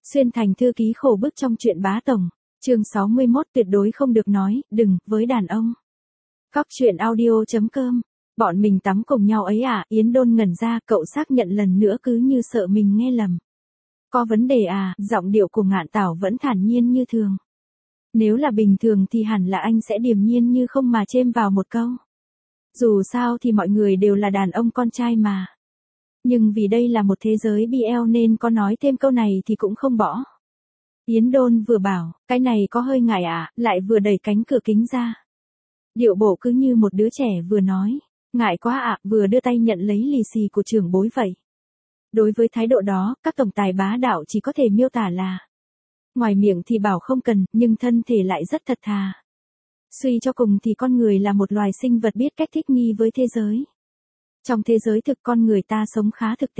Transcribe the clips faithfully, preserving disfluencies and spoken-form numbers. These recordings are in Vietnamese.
Xuyên thành thư ký khổ bức trong chuyện bá tổng. Chương sáu mươi mốt tuyệt đối không được nói, đừng, với đàn ông. Cóc truyện audio chấm com. Bọn mình tắm cùng nhau ấy à, Yến Đôn ngẩn ra, cậu xác nhận lần nữa cứ như sợ mình nghe lầm. Có vấn đề à, giọng điệu của Ngạn Tảo vẫn thản nhiên như thường. Nếu là bình thường thì hẳn là anh sẽ điềm nhiên như không mà chêm vào một câu. Dù sao thì mọi người đều là đàn ông con trai mà. Nhưng vì đây là một thế giới bê lờ nên có nói thêm câu này thì cũng không bỏ. Yến Đôn vừa bảo, cái này có hơi ngại à, lại vừa đẩy cánh cửa kính ra. Điệu bộ cứ như một đứa trẻ vừa nói, ngại quá ạ, à, vừa đưa tay nhận lấy lì xì của trưởng bối vậy. Đối với thái độ đó, các tổng tài bá đạo chỉ có thể miêu tả là ngoài miệng thì bảo không cần, nhưng thân thể lại rất thật thà. Suy cho cùng thì con người là một loài sinh vật biết cách thích nghi với thế giới. Trong thế giới thực con người ta sống khá thực tế.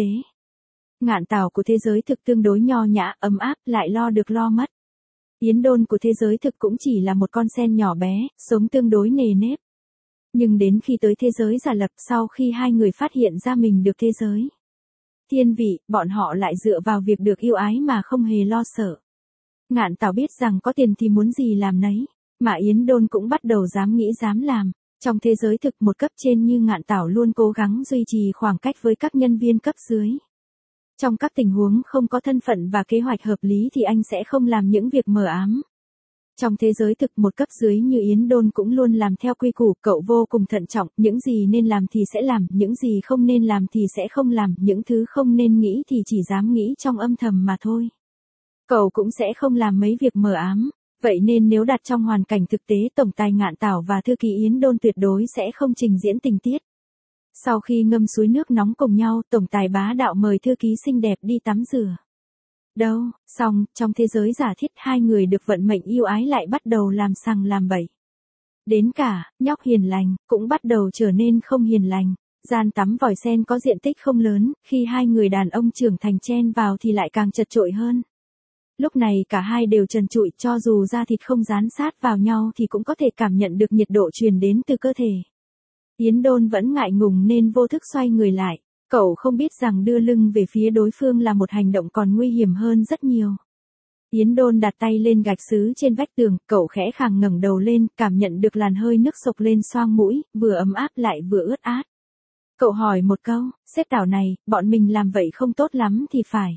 Ngạn Tảo của thế giới thực tương đối nho nhã, ấm áp, lại lo được lo mất. Yến Đôn của thế giới thực cũng chỉ là một con sen nhỏ bé, sống tương đối nề nếp. Nhưng đến khi tới thế giới giả lập, sau khi hai người phát hiện ra mình được thế giới thiên vị, bọn họ lại dựa vào việc được yêu ái mà không hề lo sợ. Ngạn Tảo biết rằng có tiền thì muốn gì làm nấy, mà Yến Đôn cũng bắt đầu dám nghĩ dám làm. Trong thế giới thực một cấp trên như Ngạn Tảo luôn cố gắng duy trì khoảng cách với các nhân viên cấp dưới. Trong các tình huống không có thân phận và kế hoạch hợp lý thì anh sẽ không làm những việc mờ ám. Trong thế giới thực một cấp dưới như Yến Đôn cũng luôn làm theo quy củ, cậu vô cùng thận trọng, những gì nên làm thì sẽ làm, những gì không nên làm thì sẽ không làm, những thứ không nên nghĩ thì chỉ dám nghĩ trong âm thầm mà thôi. Cậu cũng sẽ không làm mấy việc mờ ám, vậy nên nếu đặt trong hoàn cảnh thực tế tổng tài Ngạn Tảo và thư ký Yến Đôn tuyệt đối sẽ không trình diễn tình tiết. Sau khi ngâm suối nước nóng cùng nhau, tổng tài bá đạo mời thư ký xinh đẹp đi tắm rửa. Đâu, xong, trong thế giới giả thiết hai người được vận mệnh yêu ái lại bắt đầu làm sằng làm bậy. Đến cả, nhóc hiền lành, cũng bắt đầu trở nên không hiền lành. Gian tắm vòi sen có diện tích không lớn, khi hai người đàn ông trưởng thành chen vào thì lại càng chật chội hơn. Lúc này cả hai đều trần trụi, cho dù da thịt không dán sát vào nhau thì cũng có thể cảm nhận được nhiệt độ truyền đến từ cơ thể. Yến Đôn vẫn ngại ngùng nên vô thức xoay người lại. Cậu không biết rằng đưa lưng về phía đối phương là một hành động còn nguy hiểm hơn rất nhiều. Yến Đôn đặt tay lên gạch sứ trên vách tường, cậu khẽ khàng ngẩng đầu lên, cảm nhận được làn hơi nước sộc lên xoang mũi, vừa ấm áp lại vừa ướt át. Cậu hỏi một câu, sếp Tảo này, bọn mình làm vậy không tốt lắm thì phải.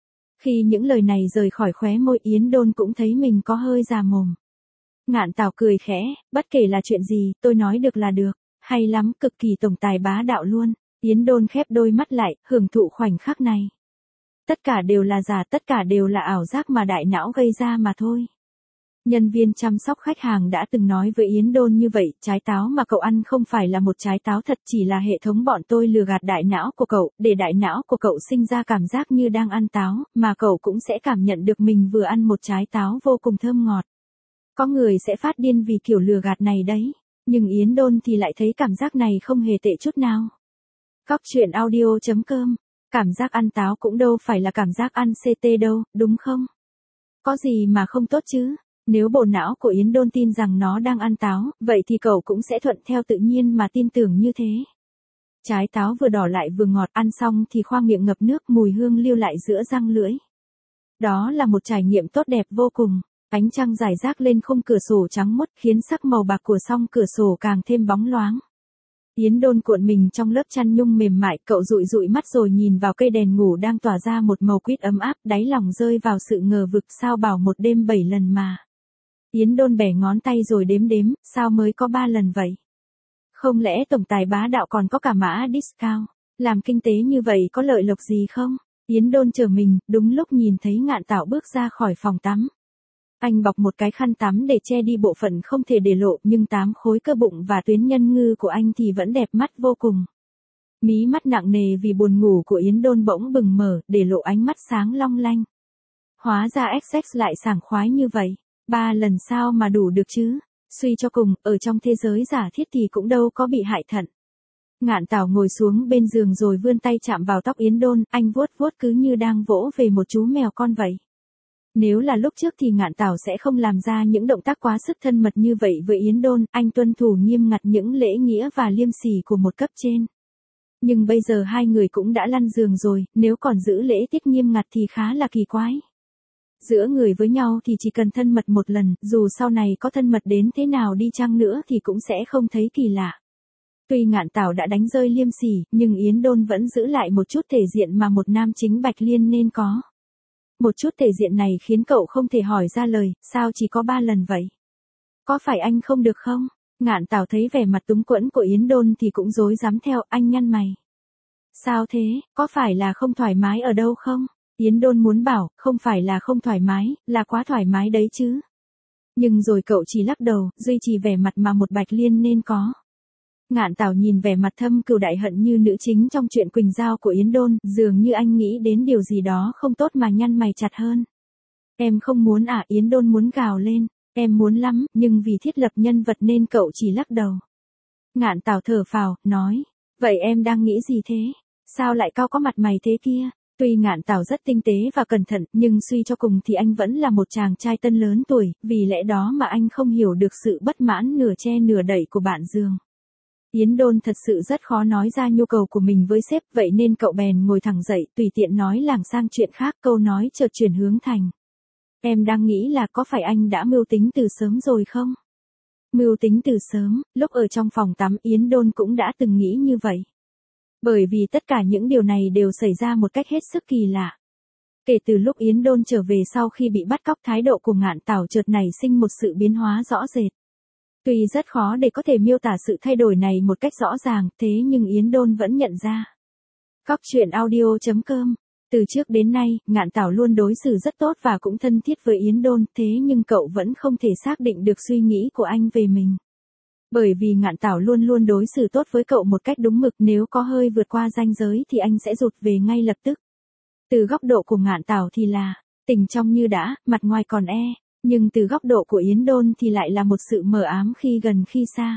Khi những lời này rời khỏi khóe môi Yến Đôn cũng thấy mình có hơi già mồm. Ngạn Tảo cười khẽ, bất kể là chuyện gì, tôi nói được là được, hay lắm, cực kỳ tổng tài bá đạo luôn. Yến Đôn khép đôi mắt lại, hưởng thụ khoảnh khắc này. Tất cả đều là giả, tất cả đều là ảo giác mà đại não gây ra mà thôi. Nhân viên chăm sóc khách hàng đã từng nói với Yến Đôn như vậy, trái táo mà cậu ăn không phải là một trái táo thật, chỉ là hệ thống bọn tôi lừa gạt đại não của cậu, để đại não của cậu sinh ra cảm giác như đang ăn táo, mà cậu cũng sẽ cảm nhận được mình vừa ăn một trái táo vô cùng thơm ngọt. Có người sẽ phát điên vì kiểu lừa gạt này đấy, nhưng Yến Đôn thì lại thấy cảm giác này không hề tệ chút nào. Cóc truyện audio chấm com. Cảm giác ăn táo cũng đâu phải là cảm giác ăn xê tê đâu, đúng không? Có gì mà không tốt chứ? Nếu bộ não của Yến Đôn tin rằng nó đang ăn táo, vậy thì cậu cũng sẽ thuận theo tự nhiên mà tin tưởng như thế. Trái táo vừa đỏ lại vừa ngọt, ăn xong thì khoang miệng ngập nước, mùi hương lưu lại giữa răng lưỡi. Đó là một trải nghiệm tốt đẹp vô cùng. Ánh trăng rải rác lên khung cửa sổ trắng muốt khiến sắc màu bạc của song cửa sổ càng thêm bóng loáng. Yến Đôn cuộn mình trong lớp chăn nhung mềm mại, cậu dụi dụi mắt rồi nhìn vào cây đèn ngủ đang tỏa ra một màu quýt ấm áp, đáy lòng rơi vào sự ngờ vực, sao bảo một đêm bảy lần mà. Yến Đôn bẻ ngón tay rồi đếm đếm, sao mới có ba lần vậy? Không lẽ tổng tài bá đạo còn có cả mã discount, làm kinh tế như vậy có lợi lộc gì không? Yến Đôn chờ mình, đúng lúc nhìn thấy Ngạn Tảo bước ra khỏi phòng tắm. Anh bọc một cái khăn tắm để che đi bộ phận không thể để lộ, nhưng tám khối cơ bụng và tuyến nhân ngư của anh thì vẫn đẹp mắt vô cùng. Mí mắt nặng nề vì buồn ngủ của Yến Đôn bỗng bừng mở, để lộ ánh mắt sáng long lanh. Hóa ra ích ích lại sảng khoái như vậy, ba lần sao mà đủ được chứ? Suy cho cùng, ở trong thế giới giả thiết thì cũng đâu có bị hại thận. Ngạn Tảo ngồi xuống bên giường rồi vươn tay chạm vào tóc Yến Đôn, anh vuốt vuốt cứ như đang vỗ về một chú mèo con vậy. Nếu là lúc trước thì Ngạn Tảo sẽ không làm ra những động tác quá sức thân mật như vậy với Yến Đôn, anh tuân thủ nghiêm ngặt những lễ nghĩa và liêm sỉ của một cấp trên. Nhưng bây giờ hai người cũng đã lăn giường rồi, nếu còn giữ lễ tiết nghiêm ngặt thì khá là kỳ quái. Giữa người với nhau thì chỉ cần thân mật một lần, dù sau này có thân mật đến thế nào đi chăng nữa thì cũng sẽ không thấy kỳ lạ. Tuy Ngạn Tảo đã đánh rơi Liêm Sỉ, nhưng Yến Đôn vẫn giữ lại một chút thể diện mà một nam chính Bạch Liên nên có. Một chút thể diện này khiến cậu không thể hỏi ra lời, sao chỉ có ba lần vậy? Có phải anh không được không? Ngạn Tảo thấy vẻ mặt túng quẫn của Yến Đôn thì cũng rối rắm theo, anh nhăn mày. Sao thế, có phải là không thoải mái ở đâu không? Yến Đôn muốn bảo, không phải là không thoải mái, là quá thoải mái đấy chứ. Nhưng rồi cậu chỉ lắc đầu, duy trì vẻ mặt mà một Bạch Liên nên có. Ngạn Tảo nhìn vẻ mặt thâm cừu đại hận như nữ chính trong chuyện Quỳnh Giao của Yến Đôn, dường như anh nghĩ đến điều gì đó không tốt mà nhăn mày chặt hơn. Em không muốn à, Yến Đôn muốn gào lên, em muốn lắm, nhưng vì thiết lập nhân vật nên cậu chỉ lắc đầu. Ngạn Tảo thở phào, nói, vậy em đang nghĩ gì thế? Sao lại cao có mặt mày thế kia? Tuy Ngạn Tảo rất tinh tế và cẩn thận, nhưng suy cho cùng thì anh vẫn là một chàng trai tân lớn tuổi, vì lẽ đó mà anh không hiểu được sự bất mãn nửa che nửa đậy của bạn giường. Yến Đôn thật sự rất khó nói ra nhu cầu của mình với sếp, vậy nên cậu bèn ngồi thẳng dậy, tùy tiện nói lảng sang chuyện khác, câu nói chợt chuyển hướng thành. Em đang nghĩ là có phải anh đã mưu tính từ sớm rồi không? Mưu tính từ sớm, lúc ở trong phòng tắm Yến Đôn cũng đã từng nghĩ như vậy. Bởi vì tất cả những điều này đều xảy ra một cách hết sức kỳ lạ. Kể từ lúc Yến Đôn trở về sau khi bị bắt cóc, thái độ của Ngạn Tảo chợt nảy sinh một sự biến hóa rõ rệt. Tuy rất khó để có thể miêu tả sự thay đổi này một cách rõ ràng, thế nhưng Yến Đôn vẫn nhận ra. Cóc truyện audio chấm com. Từ trước đến nay, Ngạn Tảo luôn đối xử rất tốt và cũng thân thiết với Yến Đôn, thế nhưng cậu vẫn không thể xác định được suy nghĩ của anh về mình. Bởi vì Ngạn Tảo luôn luôn đối xử tốt với cậu một cách đúng mực, nếu có hơi vượt qua ranh giới thì anh sẽ rụt về ngay lập tức. Từ góc độ của Ngạn Tảo thì là, tình trong như đã, mặt ngoài còn e, nhưng từ góc độ của Yến Đôn thì lại là một sự mờ ám khi gần khi xa.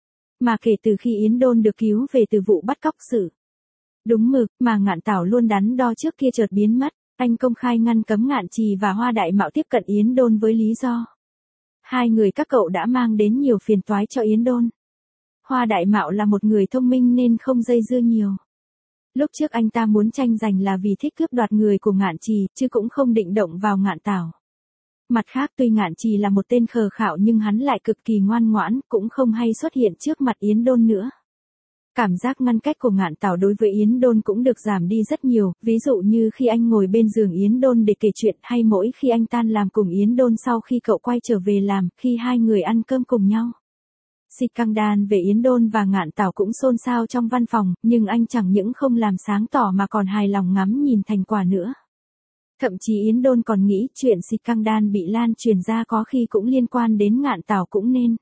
Mà kể từ khi Yến Đôn được cứu về từ vụ bắt cóc sự đúng mực mà Ngạn Tảo luôn đắn đo trước kia chợt biến mất, anh công khai ngăn cấm Ngạn Trì và Hoa Đại Mạo tiếp cận Yến Đôn với lý do hai người các cậu đã mang đến nhiều phiền toái cho Yến Đôn. Hoa Đại Mạo là một người thông minh nên không dây dưa nhiều. Lúc trước anh ta muốn tranh giành là vì thích cướp đoạt người của Ngạn Trì, chứ cũng không định động vào Ngạn Tảo. Mặt khác tuy Ngạn Trì là một tên khờ khạo nhưng hắn lại cực kỳ ngoan ngoãn, cũng không hay xuất hiện trước mặt Yến Đôn nữa. Cảm giác ngăn cách của Ngạn Tảo đối với Yến Đôn cũng được giảm đi rất nhiều, ví dụ như khi anh ngồi bên giường Yến Đôn để kể chuyện, hay mỗi khi anh tan làm cùng Yến Đôn sau khi cậu quay trở về làm, khi hai người ăn cơm cùng nhau. Scandal về Yến Đôn và Ngạn Tảo cũng xôn xao trong văn phòng, nhưng anh chẳng những không làm sáng tỏ mà còn hài lòng ngắm nhìn thành quả nữa. Thậm chí Yến Đôn còn nghĩ chuyện Scandal bị lan truyền ra có khi cũng liên quan đến Ngạn Tảo cũng nên.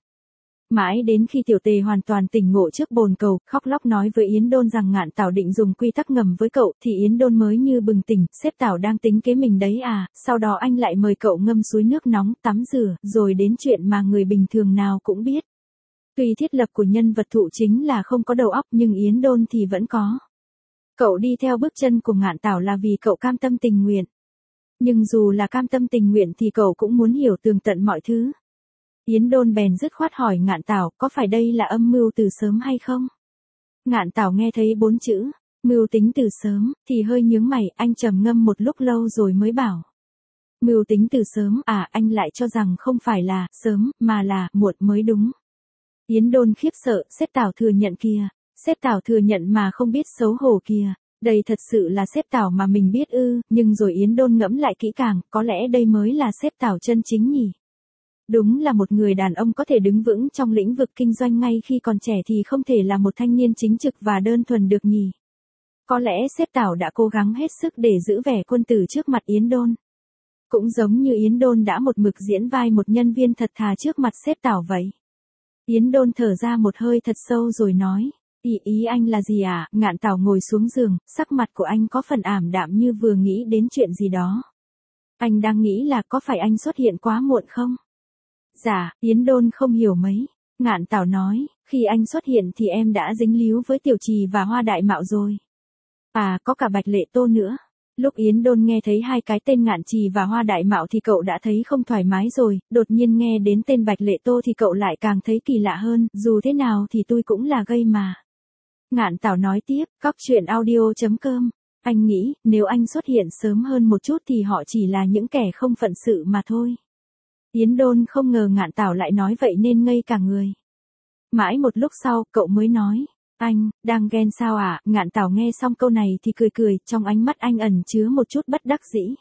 Mãi đến khi Tiểu Tề hoàn toàn tỉnh ngộ trước bồn cầu, khóc lóc nói với Yến Đôn rằng Ngạn Tảo định dùng quy tắc ngầm với cậu, thì Yến Đôn mới như bừng tỉnh, sếp Tảo đang tính kế mình đấy à, sau đó anh lại mời cậu ngâm suối nước nóng, tắm rửa, rồi đến chuyện mà người bình thường nào cũng biết. Tuy thiết lập của nhân vật thụ chính là không có đầu óc nhưng Yến Đôn thì vẫn có. Cậu đi theo bước chân của Ngạn Tảo là vì cậu cam tâm tình nguyện. Nhưng dù là cam tâm tình nguyện thì cậu cũng muốn hiểu tường tận mọi thứ. Yến Đôn bèn dứt khoát hỏi Ngạn Tảo, có phải đây là âm mưu từ sớm hay không? Ngạn Tảo nghe thấy bốn chữ, mưu tính từ sớm, thì hơi nhướng mày, anh trầm ngâm một lúc lâu rồi mới bảo. Mưu tính từ sớm, à, anh lại cho rằng không phải là sớm, mà là muộn mới đúng. Yến Đôn khiếp sợ, sếp Tảo thừa nhận kìa, sếp Tảo thừa nhận mà không biết xấu hổ kìa. Đây thật sự là sếp Tảo mà mình biết ư, nhưng rồi Yến Đôn ngẫm lại kỹ càng, có lẽ đây mới là sếp Tảo chân chính nhỉ. Đúng là một người đàn ông có thể đứng vững trong lĩnh vực kinh doanh ngay khi còn trẻ thì không thể là một thanh niên chính trực và đơn thuần được nhỉ. Có lẽ sếp Tảo đã cố gắng hết sức để giữ vẻ quân tử trước mặt Yến Đôn. Cũng giống như Yến Đôn đã một mực diễn vai một nhân viên thật thà trước mặt sếp Tảo vậy. Yến Đôn thở ra một hơi thật sâu rồi nói. Ý ý anh là gì à? Ngạn Tảo ngồi xuống giường, sắc mặt của anh có phần ảm đạm như vừa nghĩ đến chuyện gì đó. Anh đang nghĩ là có phải anh xuất hiện quá muộn không? Dạ, Yến Đôn không hiểu mấy. Ngạn Tảo nói, khi anh xuất hiện thì em đã dính líu với Tiểu Trì và Hoa Đại Mạo rồi. À, có cả Bạch Lệ Tô nữa. Lúc Yến Đôn nghe thấy hai cái tên Ngạn Trì và Hoa Đại Mạo thì cậu đã thấy không thoải mái rồi, đột nhiên nghe đến tên Bạch Lệ Tô thì cậu lại càng thấy kỳ lạ hơn, dù thế nào thì tôi cũng là gay mà. Ngạn Tảo nói tiếp, cóc truyện audio chấm com Anh nghĩ, nếu anh xuất hiện sớm hơn một chút thì họ chỉ là những kẻ không phận sự mà thôi. Yến Đôn không ngờ Ngạn Tảo lại nói vậy nên ngây cả người. Mãi một lúc sau, cậu mới nói, anh, đang ghen sao ạ? À? Ngạn Tảo nghe xong câu này thì cười cười, trong ánh mắt anh ẩn chứa một chút bất đắc dĩ.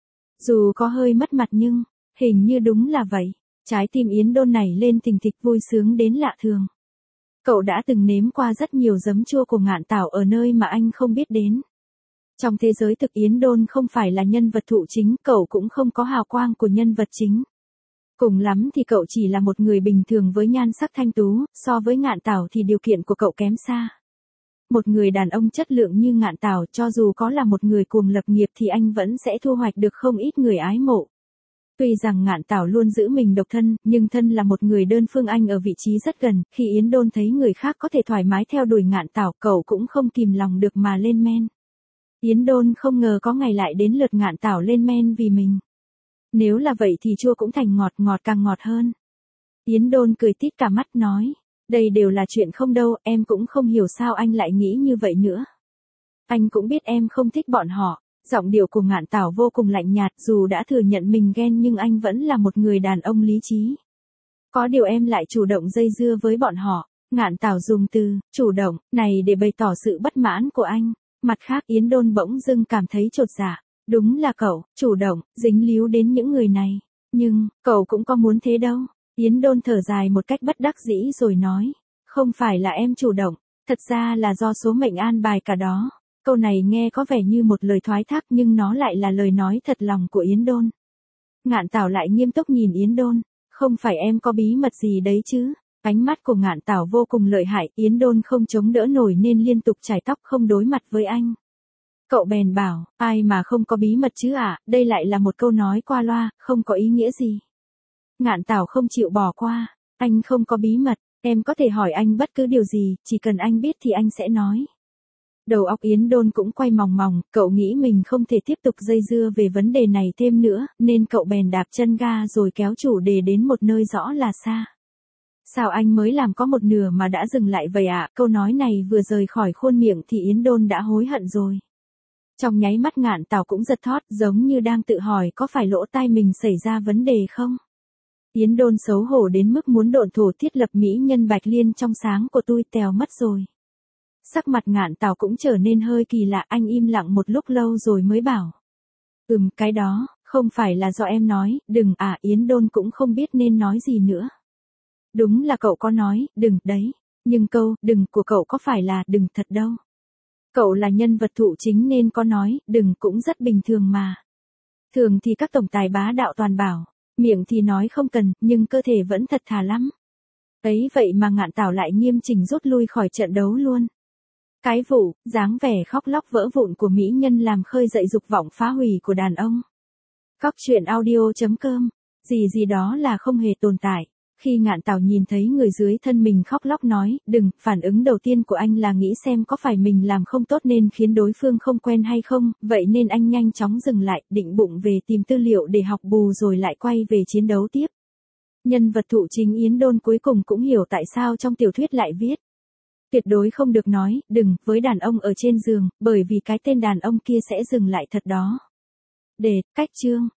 Dù có hơi mất mặt nhưng, hình như đúng là vậy. Trái tim Yến Đôn nảy lên thình thịch vui sướng đến lạ thường. Cậu đã từng nếm qua rất nhiều giấm chua của Ngạn Tảo ở nơi mà anh không biết đến. Trong thế giới thực Yến Đôn không phải là nhân vật thụ chính, cậu cũng không có hào quang của nhân vật chính. Cùng lắm thì cậu chỉ là một người bình thường với nhan sắc thanh tú, so với Ngạn Tảo thì điều kiện của cậu kém xa. Một người đàn ông chất lượng như Ngạn Tảo cho dù có là một người cuồng lập nghiệp thì anh vẫn sẽ thu hoạch được không ít người ái mộ. Tuy rằng Ngạn Tảo luôn giữ mình độc thân, nhưng thân là một người đơn phương anh ở vị trí rất gần, khi Yến Đôn thấy người khác có thể thoải mái theo đuổi Ngạn Tảo, cậu cũng không kìm lòng được mà lên men. Yến Đôn không ngờ có ngày lại đến lượt Ngạn Tảo lên men vì mình. Nếu là vậy thì chua cũng thành ngọt, ngọt càng ngọt hơn. Yến Đôn cười tít cả mắt nói, đây đều là chuyện không đâu, em cũng không hiểu sao anh lại nghĩ như vậy nữa. Anh cũng biết em không thích bọn họ. Giọng điệu của Ngạn Tảo vô cùng lạnh nhạt, dù đã thừa nhận mình ghen nhưng anh vẫn là một người đàn ông lý trí. Có điều em lại chủ động dây dưa với bọn họ. Ngạn Tảo dùng từ, chủ động, này để bày tỏ sự bất mãn của anh. Mặt khác Yến Đôn bỗng dưng cảm thấy chột dạ. Đúng là cậu, chủ động, dính líu đến những người này. Nhưng, cậu cũng có muốn thế đâu. Yến Đôn thở dài một cách bất đắc dĩ rồi nói. Không phải là em chủ động, thật ra là do số mệnh an bài cả đó. Câu này nghe có vẻ như một lời thoái thác nhưng nó lại là lời nói thật lòng của Yến Đôn. Ngạn Tảo lại nghiêm túc nhìn Yến Đôn. Không phải em có bí mật gì đấy chứ? Ánh mắt của Ngạn Tảo vô cùng lợi hại, Yến Đôn không chống đỡ nổi nên liên tục chải tóc không đối mặt với anh. Cậu bèn bảo, ai mà không có bí mật chứ ạ, à? Đây lại là một câu nói qua loa, không có ý nghĩa gì. Ngạn Tảo không chịu bỏ qua, anh không có bí mật, em có thể hỏi anh bất cứ điều gì, chỉ cần anh biết thì anh sẽ nói. Đầu óc Yến Đôn cũng quay mòng mòng, cậu nghĩ mình không thể tiếp tục dây dưa về vấn đề này thêm nữa, nên cậu bèn đạp chân ga rồi kéo chủ đề đến một nơi rõ là xa. Sao anh mới làm có một nửa mà đã dừng lại vậy ạ? À? Câu nói này vừa rời khỏi khuôn miệng thì Yến Đôn đã hối hận rồi. Trong nháy mắt Ngạn Tảo cũng giật thót, giống như đang tự hỏi có phải lỗ tai mình xảy ra vấn đề không? Yến Đôn xấu hổ đến mức muốn độn thổ thiết lập mỹ nhân Bạch Liên trong sáng của tôi tèo mất rồi. Sắc mặt Ngạn Tảo cũng trở nên hơi kỳ lạ, anh im lặng một lúc lâu rồi mới bảo. Ừm, cái đó, không phải là do em nói, đừng à, Yến Đôn cũng không biết nên nói gì nữa. Đúng là cậu có nói, đừng, đấy, nhưng câu, đừng của cậu có phải là đừng thật đâu. Cậu là nhân vật thụ chính nên có nói, đừng cũng rất bình thường mà. Thường thì các tổng tài bá đạo toàn bảo, miệng thì nói không cần, nhưng cơ thể vẫn thật thà lắm. Ấy vậy mà Ngạn Tảo lại nghiêm chỉnh rút lui khỏi trận đấu luôn. Cái vụ, dáng vẻ khóc lóc vỡ vụn của mỹ nhân làm khơi dậy dục vọng phá hủy của đàn ông. Cóc truyện audio chấm com, gì gì đó là không hề tồn tại. Khi Ngạn Tảo nhìn thấy người dưới thân mình khóc lóc nói, đừng, phản ứng đầu tiên của anh là nghĩ xem có phải mình làm không tốt nên khiến đối phương không quen hay không, vậy nên anh nhanh chóng dừng lại, định bụng về tìm tư liệu để học bù rồi lại quay về chiến đấu tiếp. Nhân vật thụ chính Yến Đôn cuối cùng cũng hiểu tại sao trong tiểu thuyết lại viết. Tuyệt đối không được nói, đừng, với đàn ông ở trên giường, bởi vì cái tên đàn ông kia sẽ dừng lại thật đó. Đề, cách chương.